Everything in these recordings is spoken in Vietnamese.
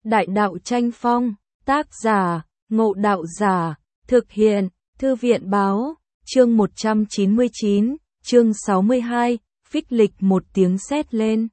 Đại đạo tranh phong, tác giả, Ngộ Đạo Giả, thực hiện, Thư viện báo, chương 199, chương 62, phích lịch một tiếng sét lên.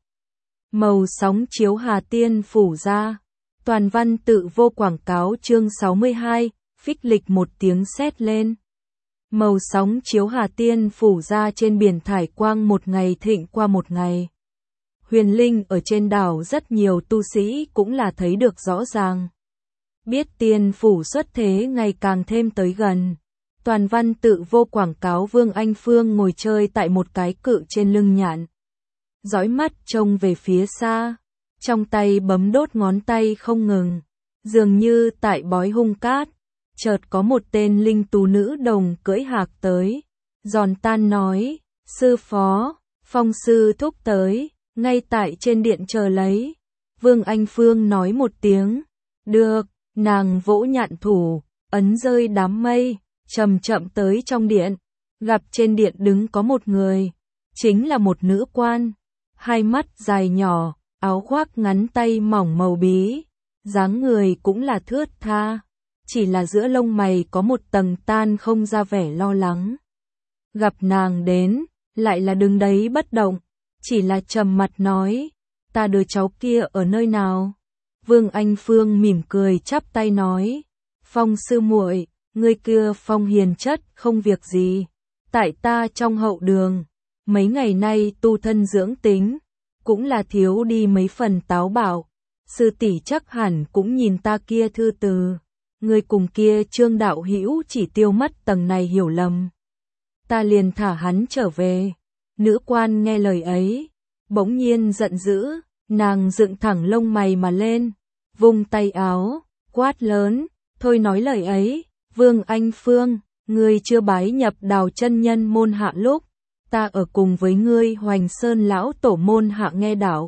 Màu sóng chiếu Hà Tiên phủ ra. Toàn văn tự vô quảng cáo chương 62, phích lịch một tiếng sét lên. Màu sóng chiếu Hà Tiên phủ ra trên biển thải quang một ngày thịnh qua một ngày. Huyền linh ở trên đảo rất nhiều tu sĩ cũng là thấy được rõ ràng. Biết tiên phủ xuất thế ngày càng thêm tới gần. Toàn văn tự vô quảng cáo Vương Anh Phương ngồi chơi tại một cái cự trên lưng nhạn. Dõi mắt trông về phía xa. Trong tay bấm đốt ngón tay không ngừng. Dường như tại bói hung cát. Chợt có một tên linh tú nữ đồng cưỡi hạc tới. Giòn tan nói, sư phó, Phong sư thúc tới, ngay tại trên điện chờ lấy. Vương Anh Phương nói một tiếng, được, nàng vỗ nhạn thủ, ấn rơi đám mây, chậm chậm tới trong điện. Gặp trên điện đứng có một người, chính là một nữ quan, hai mắt dài nhỏ, áo khoác ngắn tay mỏng màu bí, dáng người cũng là thướt tha. Chỉ là giữa lông mày có một tầng tan không ra vẻ lo lắng. Gặp nàng đến, lại là đứng đấy bất động, chỉ là trầm mặt nói, ta đứa cháu kia ở nơi nào? Vương Anh Phương mỉm cười chắp tay nói, Phong sư muội, người kia Phong hiền chất không việc gì, tại ta trong hậu đường, mấy ngày nay tu thân dưỡng tính, cũng là thiếu đi mấy phần táo bạo, sư tỷ chắc hẳn cũng nhìn ta kia thư từ. Người cùng kia Trương đạo hữu chỉ tiêu mất tầng này hiểu lầm. Ta liền thả hắn trở về. Nữ quan nghe lời ấy, bỗng nhiên giận dữ, nàng dựng thẳng lông mày mà lên, vung tay áo, quát lớn, thôi nói lời ấy, Vương Anh Phương, ngươi chưa bái nhập Đào chân nhân môn hạ lúc, ta ở cùng với ngươi Hoành Sơn lão tổ môn hạ nghe đạo.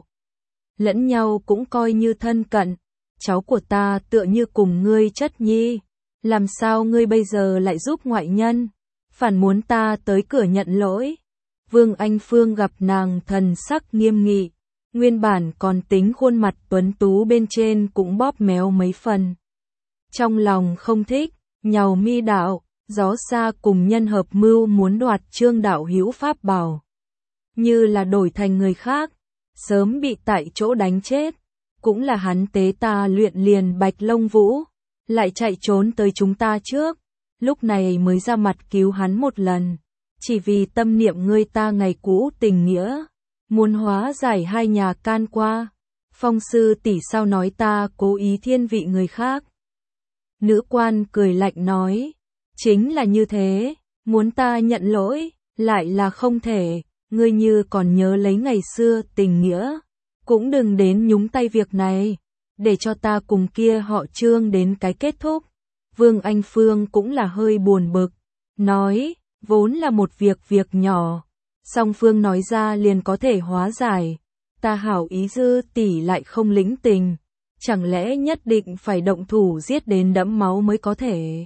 Lẫn nhau cũng coi như thân cận. Cháu của ta tựa như cùng ngươi chất nhi, làm sao ngươi bây giờ lại giúp ngoại nhân, phản muốn ta tới cửa nhận lỗi. Vương Anh Phương gặp nàng thần sắc nghiêm nghị, nguyên bản còn tính khuôn mặt tuấn tú bên trên cũng bóp méo mấy phần. Trong lòng không thích, nhàu mi đạo, gió xa cùng nhân hợp mưu muốn đoạt Trương đạo hữu pháp bảo. Như là đổi thành người khác, sớm bị tại chỗ đánh chết. Cũng là hắn tế ta luyện liền Bạch Long Vũ, lại chạy trốn tới chúng ta trước, lúc này mới ra mặt cứu hắn một lần, chỉ vì tâm niệm ngươi ta ngày cũ tình nghĩa, muốn hóa giải hai nhà can qua. Phong sư tỷ sao nói ta cố ý thiên vị người khác? Nữ quan cười lạnh nói, chính là như thế, muốn ta nhận lỗi, lại là không thể, ngươi như còn nhớ lấy ngày xưa tình nghĩa. Cũng đừng đến nhúng tay việc này, để cho ta cùng kia họ Trương đến cái kết thúc. Vương Anh Phương cũng là hơi buồn bực, nói, vốn là một việc nhỏ, song phương nói ra liền có thể hóa giải, ta hảo ý dư tỷ lại không lĩnh tình, chẳng lẽ nhất định phải động thủ giết đến đẫm máu mới có thể.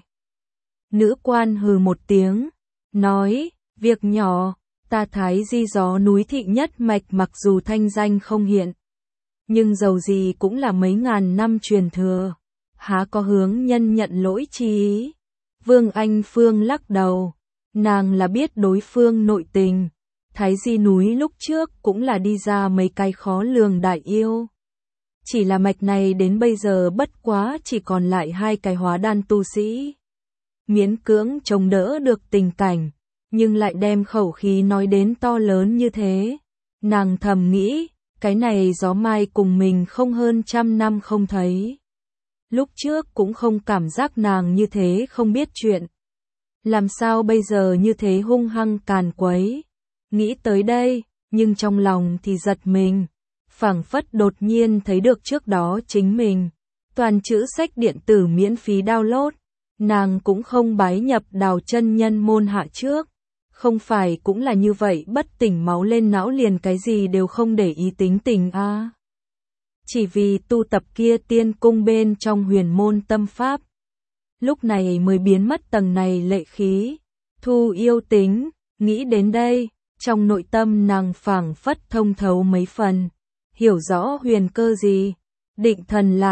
Nữ quan hừ một tiếng, nói, việc nhỏ. Ta Thái Di gió núi thị nhất mạch mặc dù thanh danh không hiện, nhưng dầu gì cũng là mấy ngàn năm truyền thừa, há có hướng nhân nhận lỗi chi ý. Vương Anh Phương lắc đầu, nàng là biết đối phương nội tình, Thái Di núi lúc trước cũng là đi ra mấy cái khó lường đại yêu. Chỉ là mạch này đến bây giờ bất quá chỉ còn lại hai cái hóa đan tu sĩ. Miễn cưỡng chống đỡ được tình cảnh. Nhưng lại đem khẩu khí nói đến to lớn như thế. Nàng thầm nghĩ, cái này gió mai cùng mình không hơn 100 năm không thấy. Lúc trước cũng không cảm giác nàng như thế không biết chuyện. Làm sao bây giờ như thế hung hăng càn quấy. Nghĩ tới đây, nhưng trong lòng thì giật mình. Phảng phất đột nhiên thấy được trước đó chính mình. Toàn chữ sách điện tử miễn phí download. Nàng cũng không bái nhập Đào chân nhân môn hạ trước. Không phải cũng là như vậy bất tỉnh máu lên não liền cái gì đều không để ý tính tình a. Chỉ vì tu tập kia tiên cung bên trong huyền môn tâm pháp. Lúc này mới biến mất tầng này lệ khí, thu yêu tính, nghĩ đến đây, trong nội tâm nàng phảng phất thông thấu mấy phần, hiểu rõ huyền cơ gì, định thần lại,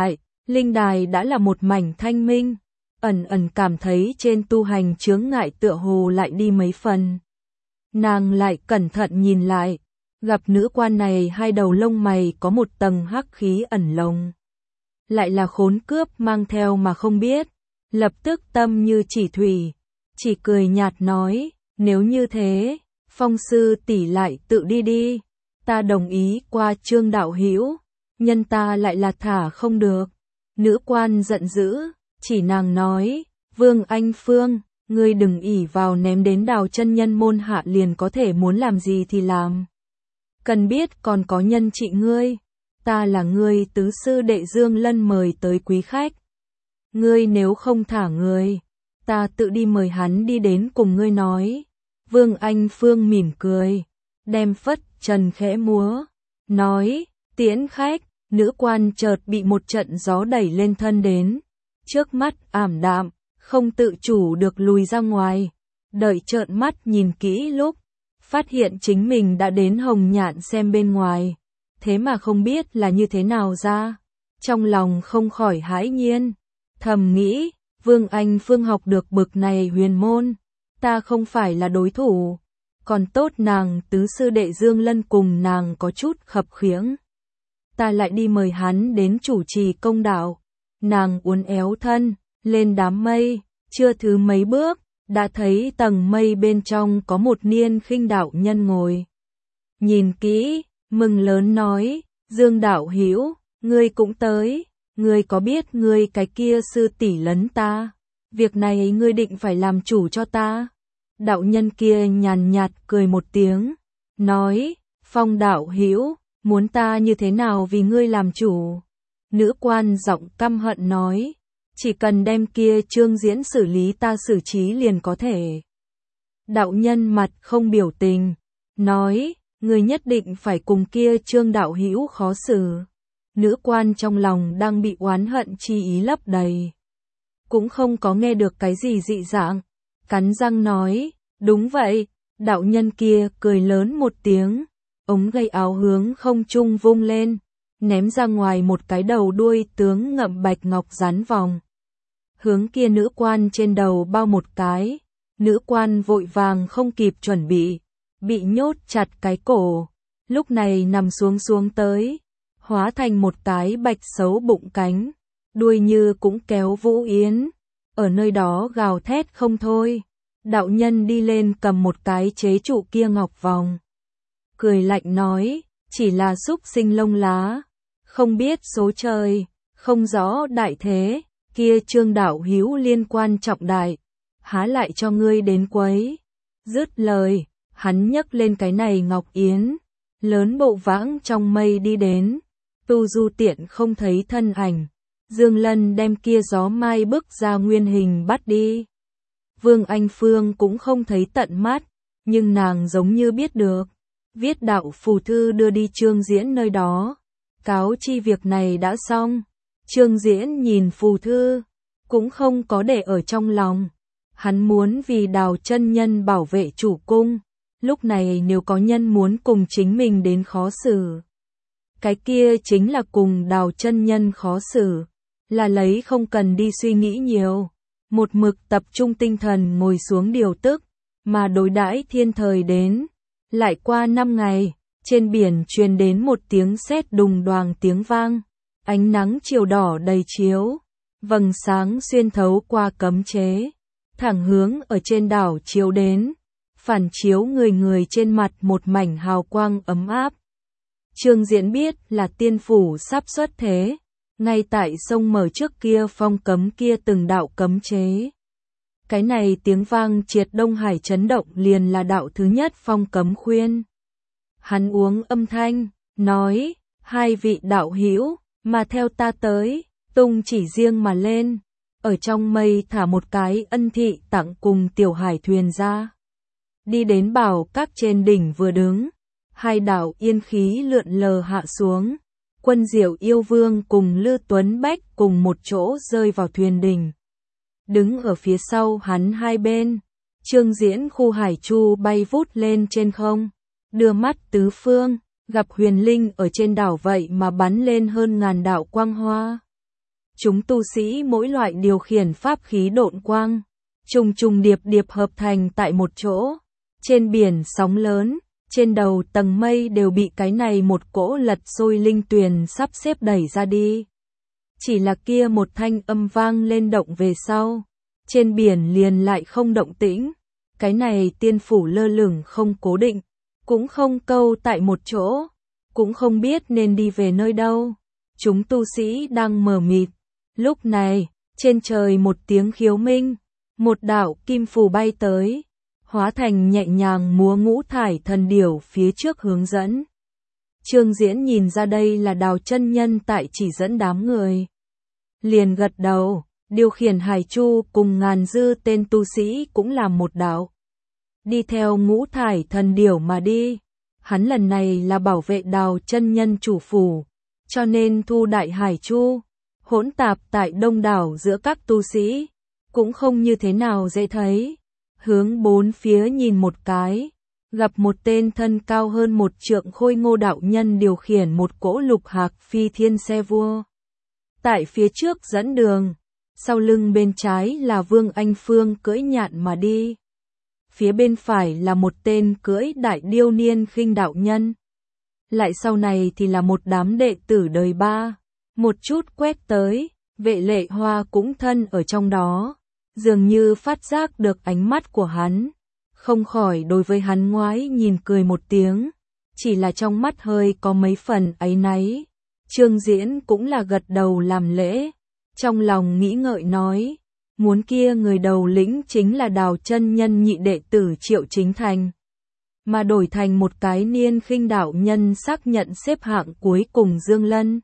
linh đài đã là một mảnh thanh minh, ẩn ẩn cảm thấy trên tu hành chướng ngại tựa hồ lại đi mấy phần. Nàng lại cẩn thận nhìn lại, gặp nữ quan này hai đầu lông mày có một tầng hắc khí ẩn lồng. Lại là khốn cướp mang theo mà không biết, lập tức tâm như chỉ thủy, chỉ cười nhạt nói, nếu như thế, Phong sư tỷ lại tự đi đi, ta đồng ý qua Trương đạo hữu, nhân ta lại là thả không được. Nữ quan giận dữ, chỉ nàng nói, Vương Anh Phương, ngươi đừng ỷ vào ném đến Đào chân nhân môn hạ liền có thể muốn làm gì thì làm. Cần biết còn có nhân trị ngươi, ta là ngươi tứ sư đệ Dương Lân mời tới quý khách. Ngươi nếu không thả người, ta tự đi mời hắn đi đến cùng ngươi nói. Vương Anh Phương mỉm cười, đem phất trần khẽ múa, nói, tiễn khách. Nữ quan chợt bị một trận gió đẩy lên thân đến, trước mắt ảm đạm, không tự chủ được lùi ra ngoài, đợi trợn mắt nhìn kỹ lúc, phát hiện chính mình đã đến Hồng Nhạn xem bên ngoài, thế mà không biết là như thế nào ra, trong lòng không khỏi hãi nhiên, thầm nghĩ, Vương Anh Phương học được bực này huyền môn, ta không phải là đối thủ, còn tốt nàng tứ sư đệ Dương Lân cùng nàng có chút khập khiễng. Ta lại đi mời hắn đến chủ trì công đạo. Nàng uốn éo thân, lên đám mây, chưa thứ mấy bước, đã thấy tầng mây bên trong có một niên khinh đạo nhân ngồi. Nhìn kỹ, mừng lớn nói, Dương đạo hữu, ngươi cũng tới, ngươi có biết ngươi cái kia sư tỷ lấn ta, việc này ngươi định phải làm chủ cho ta. Đạo nhân kia nhàn nhạt cười một tiếng, nói, Phong đạo hữu, muốn ta như thế nào vì ngươi làm chủ? Nữ quan giọng căm hận nói, chỉ cần đem kia Trương Diễn xử lý ta xử trí liền có thể. Đạo nhân mặt không biểu tình, nói, ngươi nhất định phải cùng kia Trương đạo hữu khó xử. Nữ quan trong lòng đang bị oán hận chi ý lấp đầy, cũng không có nghe được cái gì dị dạng, cắn răng nói, đúng vậy. Đạo nhân kia cười lớn một tiếng, ống gây áo hướng không trung vung lên, ném ra ngoài một cái đầu đuôi tướng ngậm bạch ngọc rắn vòng. Hướng kia nữ quan trên đầu bao một cái, nữ quan vội vàng không kịp chuẩn bị nhốt chặt cái cổ, lúc này nằm xuống tới, hóa thành một cái bạch xấu bụng cánh, đuôi như cũng kéo Vũ Yến, ở nơi đó gào thét không thôi. Đạo nhân đi lên cầm một cái chế trụ kia ngọc vòng, cười lạnh nói, chỉ là súc sinh lông lá, không biết số trời, không rõ đại thế, kia Trương đạo hữu liên quan trọng đại, há lại cho ngươi đến quấy. Dứt lời, hắn nhấc lên cái này ngọc yến, lớn bộ vãng trong mây đi đến, tu du tiện không thấy thân ảnh, Dương Lân đem kia gió mai bức ra nguyên hình bắt đi. Vương Anh Phương cũng không thấy tận mắt, nhưng nàng giống như biết được, viết đạo phù thư đưa đi Trương Diễn nơi đó, cáo chi việc này đã xong. Trương Diễn nhìn phù thư, cũng không có để ở trong lòng, hắn muốn vì Đào chân nhân bảo vệ chủ cung, lúc này nếu có nhân muốn cùng chính mình đến khó xử, cái kia chính là cùng Đào chân nhân khó xử, là lấy không cần đi suy nghĩ nhiều. Một mực tập trung tinh thần ngồi xuống điều tức, mà đối đãi thiên thời đến. Lại qua 5 ngày, trên biển truyền đến một tiếng sét đùng đoàng tiếng vang, ánh nắng chiều đỏ đầy chiếu, vầng sáng xuyên thấu qua cấm chế, thẳng hướng ở trên đảo chiếu đến, phản chiếu người trên mặt một mảnh hào quang ấm áp. Trương Diễn biết là tiên phủ sắp xuất thế. Ngay tại sông mở trước kia phong cấm kia từng đạo cấm chế. Cái này tiếng vang triệt Đông Hải chấn động liền là đạo thứ nhất phong cấm khuyên. Hắn uống âm thanh, nói, hai vị đạo hữu mà theo ta tới, tung chỉ riêng mà lên, ở trong mây thả một cái ân thị tặng cùng tiểu hải thuyền ra. Đi đến bảo các trên đỉnh vừa đứng, hai đạo yên khí lượn lờ hạ xuống. Quân Diệu Yêu Vương cùng Lư Tuấn Bách cùng một chỗ rơi vào thuyền đỉnh. Đứng ở phía sau hắn hai bên, Trương Diễn khu hải chu bay vút lên trên không, đưa mắt tứ phương, gặp huyền linh ở trên đảo vậy mà bắn lên hơn ngàn đạo quang hoa. chúng tu sĩ mỗi loại điều khiển pháp khí độn quang, trùng trùng điệp điệp hợp thành tại một chỗ. Trên biển sóng lớn, trên đầu tầng mây đều bị cái này một cỗ lật sôi linh tuyền sắp xếp đẩy ra đi. Chỉ là kia một thanh âm vang lên động về sau, trên biển liền lại không động tĩnh. Cái này tiên phủ lơ lửng không cố định, cũng không câu tại một chỗ, cũng không biết nên đi về nơi đâu. Chúng tu sĩ đang mờ mịt. Lúc này, trên trời một tiếng khiếu minh, một đạo kim phù bay tới, hóa thành nhẹ nhàng múa ngũ thải thần điểu phía trước hướng dẫn. Trương Diễn nhìn ra đây là Đào chân nhân tại chỉ dẫn đám người. Liền gật đầu, điều khiển hải chu cùng ngàn dư tên tu sĩ cũng làm một đạo. Đi theo ngũ thải thần điểu mà đi. Hắn lần này là bảo vệ Đào chân nhân chủ phủ, cho nên thu đại hải chu, hỗn tạp tại đông đảo giữa các tu sĩ, cũng không như thế nào dễ thấy. Hướng bốn phía nhìn một cái, gặp một tên thân cao hơn một trượng khôi ngô đạo nhân điều khiển một cỗ lục hạc phi thiên xe vua. Tại phía trước dẫn đường, sau lưng bên trái là Vương Anh Phương cưỡi nhạn mà đi. Phía bên phải là một tên cưỡi đại điêu niên khinh đạo nhân. Lại sau này thì là một đám đệ tử đời ba. Một chút quét tới, Vệ Lệ Hoa cũng thân ở trong đó. Dường như phát giác được ánh mắt của hắn. Không khỏi đối với hắn ngoái nhìn cười một tiếng. Chỉ là trong mắt hơi có mấy phần áy náy. Trương Diễn cũng là gật đầu làm lễ. Trong lòng nghĩ ngợi nói. Muốn kia người đầu lĩnh chính là Đào chân nhân nhị đệ tử Triệu Chính Thành. Mà đổi thành một cái niên khinh đạo nhân xác nhận xếp hạng cuối cùng Dương Lân.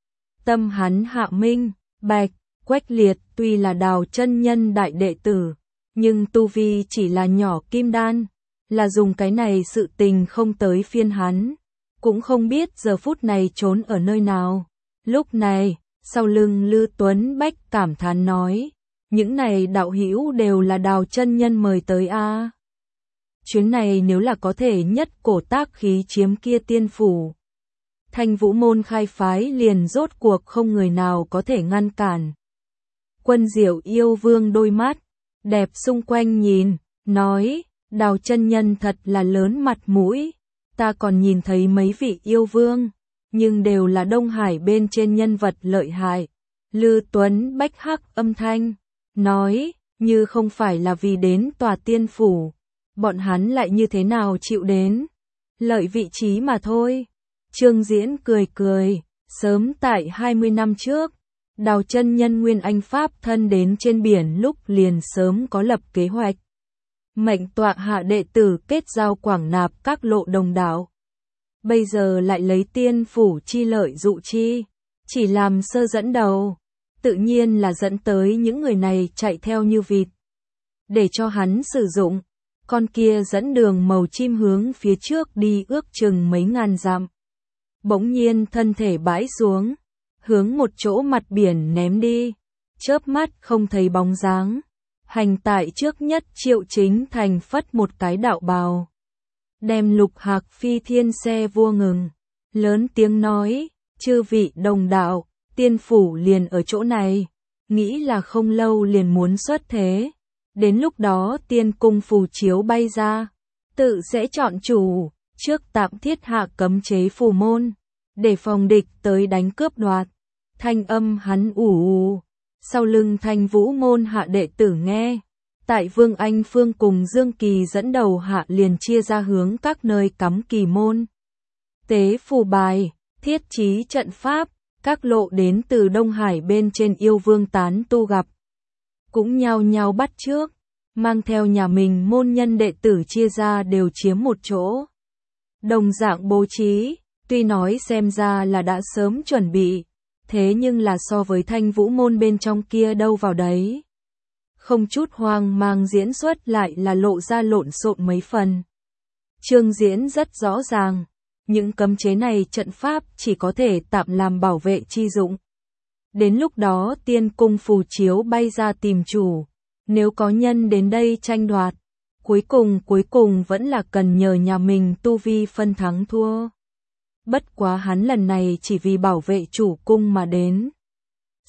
Tâm hắn hạ minh, bạch, Quách Liệt tuy là Đào chân nhân đại đệ tử, nhưng tu vi chỉ là nhỏ kim đan, là dùng cái này sự tình không tới phiên hắn, cũng không biết giờ phút này trốn ở nơi nào. Lúc này, sau lưng Lư Tuấn Bách cảm thán nói, những này đạo hữu đều là Đào chân nhân mời tới a. Chuyến này nếu là có thể nhất cổ tác khí chiếm kia tiên phủ, Thanh Vũ môn khai phái liền rốt cuộc không người nào có thể ngăn cản. Quân Diệu yêu vương đôi mắt đẹp xung quanh nhìn, nói, Đào chân nhân thật là lớn mặt mũi, ta còn nhìn thấy mấy vị yêu vương, nhưng đều là Đông Hải bên trên nhân vật lợi hại. Lư Tuấn Bách hắc âm thanh, nói, như không phải là vì đến tòa tiên phủ, bọn hắn lại như thế nào chịu đến, lợi vị trí mà thôi. Trương Diễn cười cười, sớm tại 20 năm trước, Đào chân nhân Nguyên Anh Pháp thân đến trên biển lúc liền sớm có lập kế hoạch. Mệnh tọa hạ đệ tử kết giao quảng nạp các lộ đồng đạo. Bây giờ lại lấy tiên phủ chi lợi dụ chi, chỉ làm sơ dẫn đầu, tự nhiên là dẫn tới những người này chạy theo như vịt. Để cho hắn sử dụng, con kia dẫn đường màu chim hướng phía trước đi ước chừng mấy ngàn dặm. Bỗng nhiên thân thể bãi xuống, hướng một chỗ mặt biển ném đi, chớp mắt không thấy bóng dáng. Hành tại trước nhất Triệu Chính Thành phất một cái đạo bào, đem lục hạc phi thiên xe vua ngừng, lớn tiếng nói, chư vị đồng đạo, tiên phủ liền ở chỗ này, nghĩ là không lâu liền muốn xuất thế, đến lúc đó tiên cung phù chiếu bay ra, tự sẽ chọn chủ, trước tạm thiết hạ cấm chế phù môn, để phòng địch tới đánh cướp đoạt. Thanh âm hắn ủ ù, sau lưng Thanh Vũ môn hạ đệ tử nghe, tại Vương Anh Phương cùng Dương Kỳ dẫn đầu hạ liền chia ra hướng các nơi cắm kỳ môn. Tế phù bài, thiết trí trận pháp, các lộ đến từ Đông Hải bên trên yêu vương tán tu gặp. Cũng nhao nhao bắt trước, mang theo nhà mình môn nhân đệ tử chia ra đều chiếm một chỗ. Đồng dạng bố trí, tuy nói xem ra là đã sớm chuẩn bị, thế nhưng là so với Thanh Vũ môn bên trong kia đâu vào đấy. Không chút hoang mang diễn xuất lại là lộ ra lộn xộn mấy phần. Trương Diễn rất rõ ràng, những cấm chế này trận pháp chỉ có thể tạm làm bảo vệ chi dụng. Đến lúc đó tiên cung phù chiếu bay ra tìm chủ, nếu có nhân đến đây tranh đoạt, cuối cùng vẫn là cần nhờ nhà mình tu vi phân thắng thua. Bất quá hắn lần này chỉ vì bảo vệ chủ cung mà đến.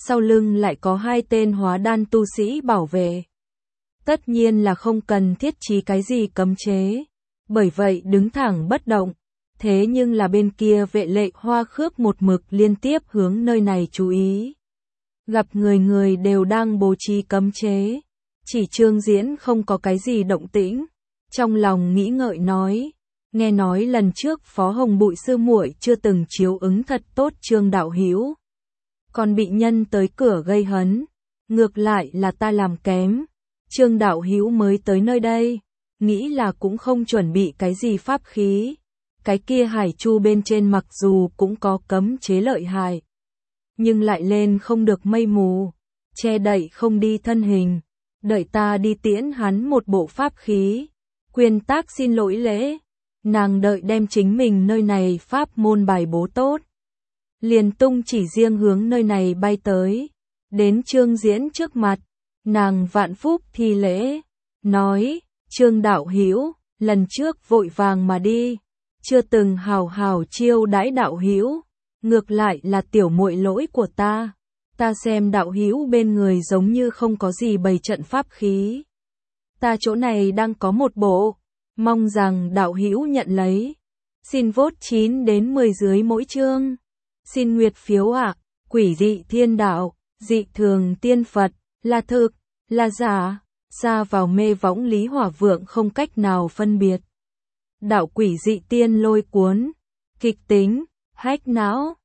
sau lưng lại có 2 tên hóa đan tu sĩ bảo vệ. Tất nhiên là không cần thiết trí cái gì cấm chế, bởi vậy đứng thẳng bất động. Thế nhưng là bên kia vệ lệ hoa khước một mực liên tiếp hướng nơi này chú ý. Gặp người người đều đang bố trí cấm chế, chỉ Trương Diễn không có cái gì động tĩnh. Trong lòng nghĩ ngợi nói, nghe nói lần trước Phó Hồng Bụi sư muội chưa từng chiếu ứng thật tốt Trương đạo hữu, còn bị nhân tới cửa gây hấn, ngược lại là ta làm kém. Trương đạo hữu mới tới nơi đây, nghĩ là cũng không chuẩn bị cái gì pháp khí. Cái kia hải chu bên trên mặc dù cũng có cấm chế lợi hại, nhưng lại lên không được mây mù, che đậy không đi thân hình. Đợi ta đi tiễn hắn một bộ pháp khí. Quyên tác xin lỗi lễ. Nàng đợi đem chính mình nơi này pháp môn bài bố tốt, liền tung chỉ riêng hướng nơi này bay tới. Đến Trương Diễn trước mặt, nàng vạn phúc thi lễ, nói, Trương đạo hữu, lần trước vội vàng mà đi, chưa từng hào hào chiêu đãi đạo hữu, ngược lại là tiểu muội lỗi của ta. Ta xem đạo hữu bên người giống như không có gì bày trận pháp khí. Ta chỗ này đang có một bộ, mong rằng đạo hữu nhận lấy. Xin vote 9 đến 10 dưới mỗi chương. Xin nguyệt phiếu ạ. Quỷ dị thiên đạo, dị thường tiên Phật, là thực, là giả, xa vào mê võng lý hỏa vượng không cách nào phân biệt. Đạo quỷ dị tiên lôi cuốn, kịch tính, hách não.